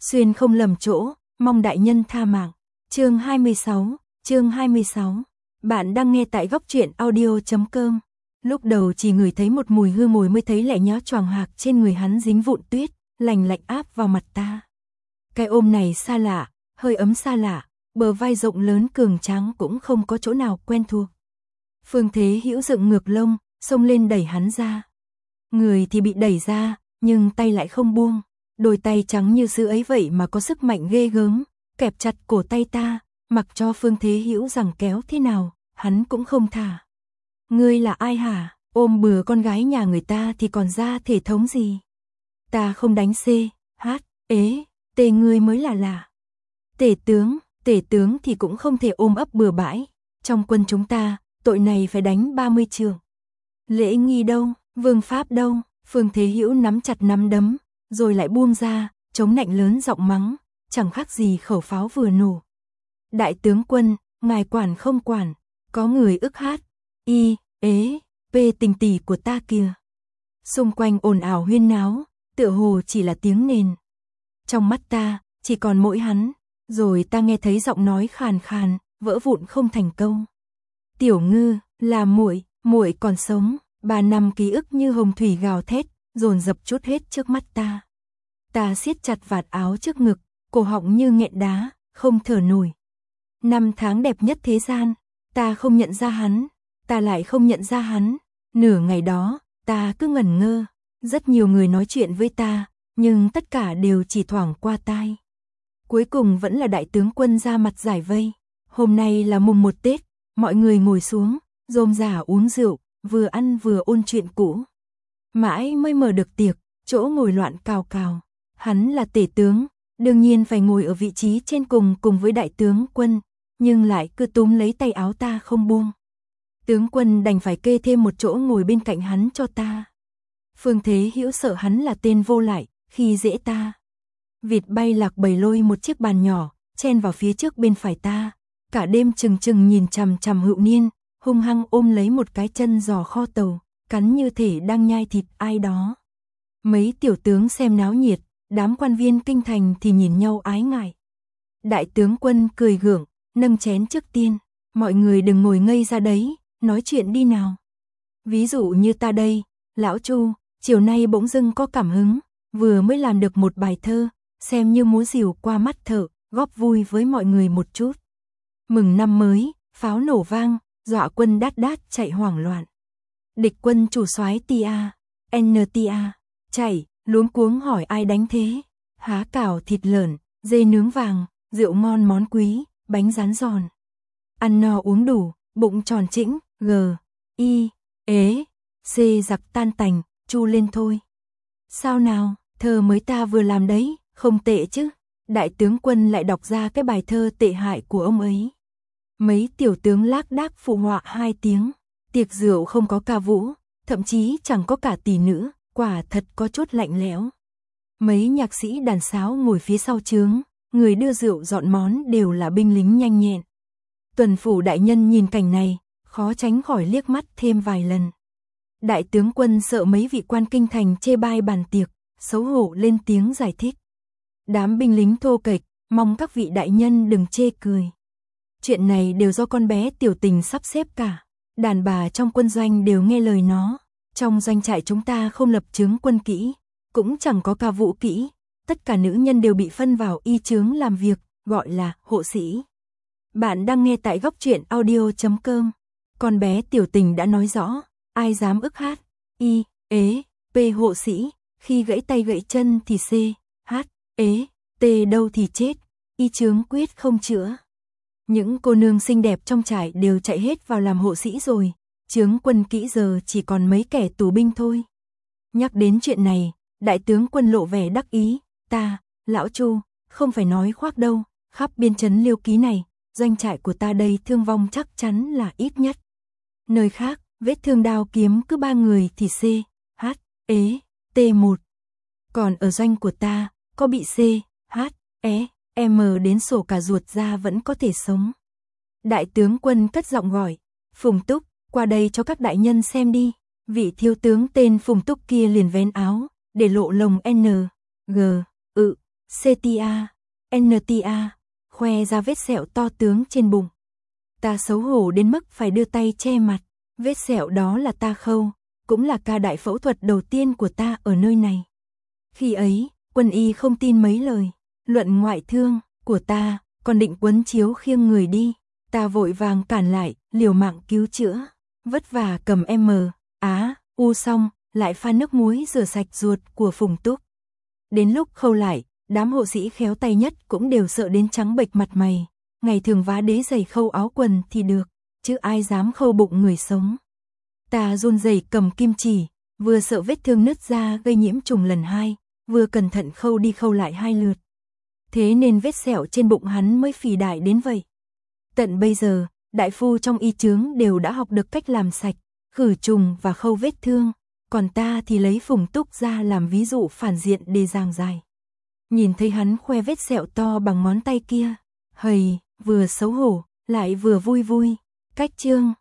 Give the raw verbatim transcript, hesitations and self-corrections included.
Xuyên không lầm chỗ, mong đại nhân tha mạng. Chương hai mươi sáu, chương hai mươi sáu. Bạn đang nghe tại góc truyện audio chấm com. Lúc đầu chỉ ngửi thấy một mùi hư mùi mới thấy lẻ nhó choàng hạc trên người hắn dính vụn tuyết, lành lạnh áp vào mặt ta. Cái ôm này xa lạ, hơi ấm xa lạ, bờ vai rộng lớn cường tráng cũng không có chỗ nào quen thuộc. Phương Thế Hữu dựng ngược lông, xông lên đẩy hắn ra. Người thì bị đẩy ra, nhưng tay lại không buông. Đôi tay trắng như sữa ấy vậy mà có sức mạnh ghê gớm, kẹp chặt cổ tay ta, mặc cho Phương Thế Hữu giằng kéo thế nào, hắn cũng không thả. Ngươi là ai hả? Ôm bừa con gái nhà người ta thì còn ra thể thống gì? Ta không đánh C, H, ế, tề ngươi mới là lạ. Tể tướng, tể tướng thì cũng không thể ôm ấp bừa bãi. Trong quân chúng ta, tội này phải đánh ba mươi trường. Lễ nghi đâu, vương pháp đâu? Phương Thế Hữu nắm chặt nắm đấm, rồi lại buông ra, chống nạnh lớn giọng mắng, chẳng khác gì khẩu pháo vừa nổ. Đại tướng quân, ngài quản không quản, có người ức hát, y, ế, p tình tỷ của ta kìa. Xung quanh ồn ào huyên náo, tựa hồ chỉ là tiếng nền. Trong mắt ta, chỉ còn mỗi hắn, rồi ta nghe thấy giọng nói khàn khàn, vỡ vụn không thành câu. Tiểu Ngư, là muội, muội còn sống. Ba năm ký ức như hồng thủy gào thét, dồn dập chút hết trước mắt ta. Ta siết chặt vạt áo trước ngực, cổ họng như nghẹn đá, không thở nổi. Năm tháng đẹp nhất thế gian, ta không nhận ra hắn, ta lại không nhận ra hắn. Nửa ngày đó, ta cứ ngẩn ngơ, rất nhiều người nói chuyện với ta, nhưng tất cả đều chỉ thoảng qua tai. Cuối cùng vẫn là đại tướng quân ra mặt giải vây. Hôm nay là mùng một Tết, mọi người ngồi xuống, rôm rả uống rượu, vừa ăn vừa ôn chuyện cũ. Mãi mới mở được tiệc, chỗ ngồi loạn cào cào. Hắn là tể tướng, đương nhiên phải ngồi ở vị trí trên cùng cùng với đại tướng quân, nhưng lại cứ túm lấy tay áo ta không buông. Tướng quân đành phải kê thêm một chỗ ngồi bên cạnh hắn cho ta. Phương Thế Hữu sợ hắn là tên vô lại, khi dễ ta. Vịt bay lạc bầy lôi một chiếc bàn nhỏ, chen vào phía trước bên phải ta. Cả đêm chừng chừng nhìn chằm chằm Hữu Niên, hung hăng ôm lấy một cái chân giò kho tàu, cắn như thể đang nhai thịt ai đó. Mấy tiểu tướng xem náo nhiệt, đám quan viên kinh thành thì nhìn nhau ái ngại. Đại tướng quân cười gượng, nâng chén trước tiên, mọi người đừng ngồi ngây ra đấy, nói chuyện đi nào. Ví dụ như ta đây, lão Chu, chiều nay bỗng dưng có cảm hứng, vừa mới làm được một bài thơ, xem như múa rìu qua mắt thợ, góp vui với mọi người một chút. Mừng năm mới, pháo nổ vang, dọa quân đát đát chạy hoảng loạn. Địch quân chủ soái tia, en tia, chạy, luống cuống hỏi ai đánh thế. Há cảo thịt lợn, dê nướng vàng, rượu ngon món quý, bánh rán giòn. Ăn no uống đủ, bụng tròn trĩnh, g, y, ế, c giặc tan tành, chu lên thôi. Sao nào, thơ mới ta vừa làm đấy, không tệ chứ. Đại tướng quân lại đọc ra cái bài thơ tệ hại của ông ấy. Mấy tiểu tướng lác đác phụ họa hai tiếng. Tiệc rượu không có ca vũ, thậm chí chẳng có cả tỷ nữ, quả thật có chút lạnh lẽo. Mấy nhạc sĩ đàn sáo ngồi phía sau trướng, người đưa rượu dọn món đều là binh lính nhanh nhẹn. Tuần phủ đại nhân nhìn cảnh này, khó tránh khỏi liếc mắt thêm vài lần. Đại tướng quân sợ mấy vị quan kinh thành chê bai bàn tiệc, xấu hổ lên tiếng giải thích. Đám binh lính thô kệch, mong các vị đại nhân đừng chê cười. Chuyện này đều do con bé tiểu tình sắp xếp cả. Đàn bà trong quân doanh đều nghe lời nó. Trong doanh trại chúng ta không lập chướng quân kỹ, cũng chẳng có ca vũ kỹ. Tất cả nữ nhân đều bị phân vào y chướng làm việc, gọi là hộ sĩ. Bạn đang nghe tại góc truyện audio chấm com. Con bé tiểu tình đã nói rõ, ai dám ức hát, y, ế, p hộ sĩ, khi gãy tay gãy chân thì c, h, ế, t đâu thì chết, y chướng quyết không chữa. Những cô nương xinh đẹp trong trại đều chạy hết vào làm hộ sĩ rồi, chướng quân kỹ giờ chỉ còn mấy kẻ tù binh thôi. Nhắc đến chuyện này, đại tướng quân lộ vẻ đắc ý, ta, lão Chu, không phải nói khoác đâu, khắp biên trấn Liêu Ký này, doanh trại của ta đây thương vong chắc chắn là ít nhất. Nơi khác, vết thương đao kiếm cứ ba người thì C, H, ế, T một. Còn ở doanh của ta, có bị C, H, E, M đến sổ cả ruột ra vẫn có thể sống. Đại tướng quân cất giọng gọi, Phùng Túc, qua đây cho các đại nhân xem đi. Vị thiếu tướng tên Phùng Túc kia liền vén áo, để lộ lồng N, G, ự, xê tê a, en tê a, khoe ra vết sẹo to tướng trên bụng. Ta xấu hổ đến mức phải đưa tay che mặt, vết sẹo đó là ta khâu, cũng là ca đại phẫu thuật đầu tiên của ta ở nơi này. Khi ấy, quân y không tin mấy lời luận ngoại thương của ta, còn định quấn chiếu khiêng người đi. Ta vội vàng cản lại, liều mạng cứu chữa, vất vả cầm M, Á, U xong, lại pha nước muối rửa sạch ruột của Phùng Túc. Đến lúc khâu lại, đám hộ sĩ khéo tay nhất cũng đều sợ đến trắng bệch mặt mày. Ngày thường vá đế giày khâu áo quần thì được, chứ ai dám khâu bụng người sống. Ta run rẩy cầm kim chỉ, vừa sợ vết thương nứt ra gây nhiễm trùng lần hai, vừa cẩn thận khâu đi khâu lại hai lượt. Thế nên vết sẹo trên bụng hắn mới phì đại đến vậy. Tận bây giờ, đại phu trong y chướng đều đã học được cách làm sạch, khử trùng và khâu vết thương, còn ta thì lấy Phùng Túc ra làm ví dụ phản diện để giảng giải. Nhìn thấy hắn khoe vết sẹo to bằng ngón tay kia, hầy, vừa xấu hổ, lại vừa vui vui. Cách chương